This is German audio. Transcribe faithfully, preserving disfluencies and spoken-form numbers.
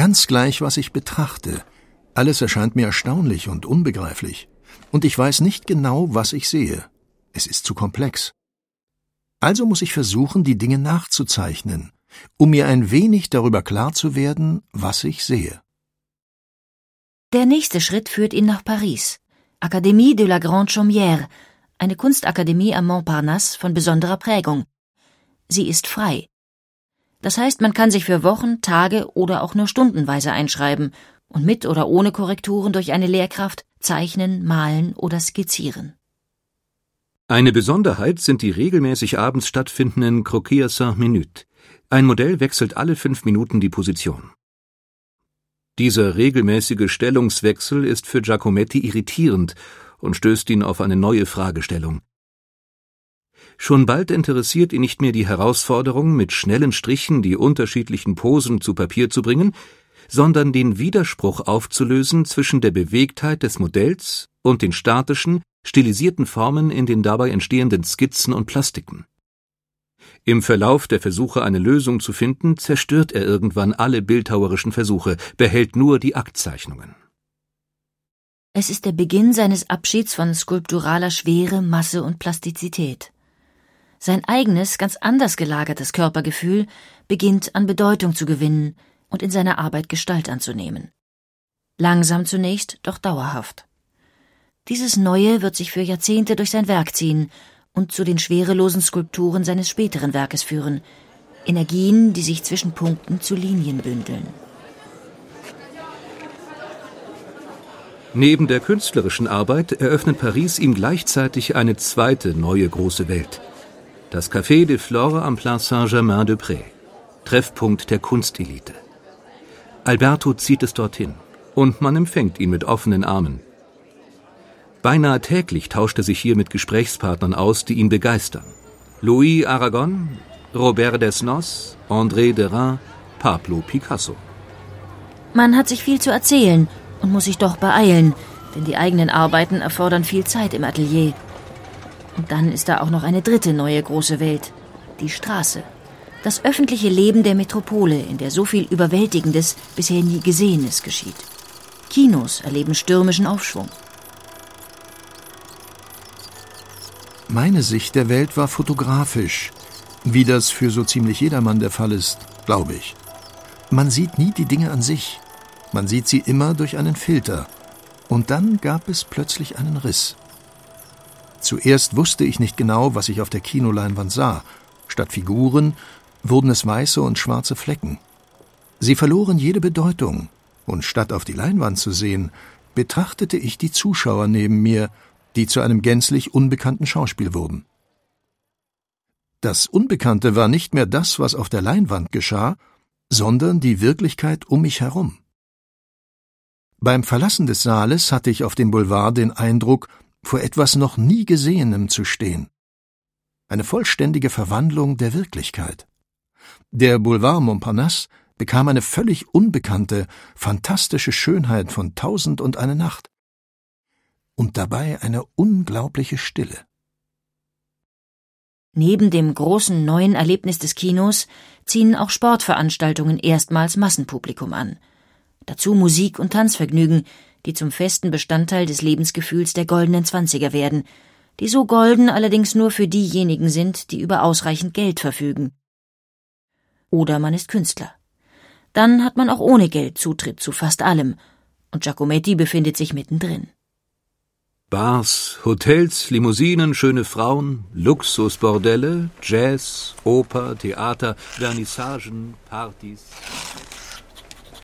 Ganz gleich, was ich betrachte. Alles erscheint mir erstaunlich und unbegreiflich. Und ich weiß nicht genau, was ich sehe. Es ist zu komplex. Also muss ich versuchen, die Dinge nachzuzeichnen, um mir ein wenig darüber klar zu werden, was ich sehe. Der nächste Schritt führt ihn nach Paris. Académie de la Grande Chaumière, eine Kunstakademie am Montparnasse von besonderer Prägung. Sie ist frei. Das heißt, man kann sich für Wochen, Tage oder auch nur stundenweise einschreiben und mit oder ohne Korrekturen durch eine Lehrkraft zeichnen, malen oder skizzieren. Eine Besonderheit sind die regelmäßig abends stattfindenden Croquis à cinq minutes. Ein Modell wechselt alle fünf Minuten die Position. Dieser regelmäßige Stellungswechsel ist für Giacometti irritierend und stößt ihn auf eine neue Fragestellung. Schon bald interessiert ihn nicht mehr die Herausforderung, mit schnellen Strichen die unterschiedlichen Posen zu Papier zu bringen, sondern den Widerspruch aufzulösen zwischen der Bewegtheit des Modells und den statischen, stilisierten Formen in den dabei entstehenden Skizzen und Plastiken. Im Verlauf der Versuche, eine Lösung zu finden, zerstört er irgendwann alle bildhauerischen Versuche, behält nur die Aktzeichnungen. Es ist der Beginn seines Abschieds von skulpturaler Schwere, Masse und Plastizität. Sein eigenes, ganz anders gelagertes Körpergefühl beginnt an Bedeutung zu gewinnen und in seiner Arbeit Gestalt anzunehmen. Langsam zunächst, doch dauerhaft. Dieses Neue wird sich für Jahrzehnte durch sein Werk ziehen und zu den schwerelosen Skulpturen seines späteren Werkes führen, Energien, die sich zwischen Punkten zu Linien bündeln. Neben der künstlerischen Arbeit eröffnet Paris ihm gleichzeitig eine zweite neue große Welt. Das Café des Flores am Place Saint-Germain-des-Prés, Treffpunkt der Kunstelite. Alberto zieht es dorthin und man empfängt ihn mit offenen Armen. Beinahe täglich tauscht er sich hier mit Gesprächspartnern aus, die ihn begeistern. Louis Aragon, Robert Desnos, André Derain, Pablo Picasso. Man hat sich viel zu erzählen und muss sich doch beeilen, denn die eigenen Arbeiten erfordern viel Zeit im Atelier. Und dann ist da auch noch eine dritte neue große Welt, die Straße. Das öffentliche Leben der Metropole, in der so viel Überwältigendes bisher nie Gesehenes geschieht. Kinos erleben stürmischen Aufschwung. Meine Sicht der Welt war fotografisch, wie das für so ziemlich jedermann der Fall ist, glaube ich. Man sieht nie die Dinge an sich, man sieht sie immer durch einen Filter. Und dann gab es plötzlich einen Riss. Zuerst wusste ich nicht genau, was ich auf der Kinoleinwand sah. Statt Figuren wurden es weiße und schwarze Flecken. Sie verloren jede Bedeutung, und statt auf die Leinwand zu sehen, betrachtete ich die Zuschauer neben mir, die zu einem gänzlich unbekannten Schauspiel wurden. Das Unbekannte war nicht mehr das, was auf der Leinwand geschah, sondern die Wirklichkeit um mich herum. Beim Verlassen des Saales hatte ich auf dem Boulevard den Eindruck, vor etwas noch nie Gesehenem zu stehen. Eine vollständige Verwandlung der Wirklichkeit. Der Boulevard Montparnasse bekam eine völlig unbekannte, fantastische Schönheit von Tausend und eine Nacht. Und dabei eine unglaubliche Stille. Neben dem großen neuen Erlebnis des Kinos ziehen auch Sportveranstaltungen erstmals Massenpublikum an. Dazu Musik- und Tanzvergnügen, die zum festen Bestandteil des Lebensgefühls der goldenen Zwanziger werden, die so golden allerdings nur für diejenigen sind, die über ausreichend Geld verfügen. Oder man ist Künstler. Dann hat man auch ohne Geld Zutritt zu fast allem, und Giacometti befindet sich mittendrin. Bars, Hotels, Limousinen, schöne Frauen, Luxusbordelle, Jazz, Oper, Theater, Vernissagen, Partys.